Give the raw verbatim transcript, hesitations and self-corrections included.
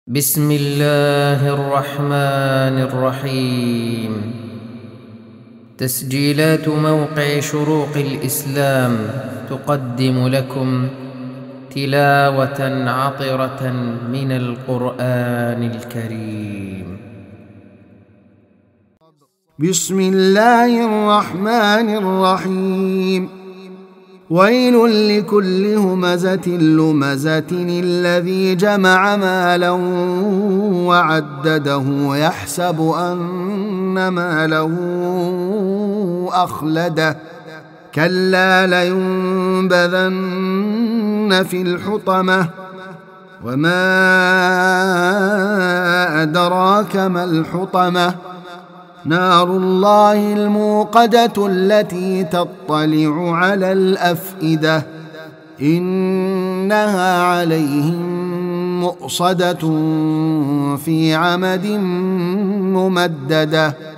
بسم الله الرحمن الرحيم. تسجيلات موقع شروق الإسلام تقدم لكم تلاوة عطرة من القرآن الكريم. بسم الله الرحمن الرحيم. ويل لكل همزة لمزة الذي جمع مالا وعدده يحسب أن ماله أخلده كلا لينبذن في الحطمة وما أدراك ما الحطمة نار الله الموقدة التي تطلع على الأفئدة إنها عليهم مؤصدة في عمد ممددة.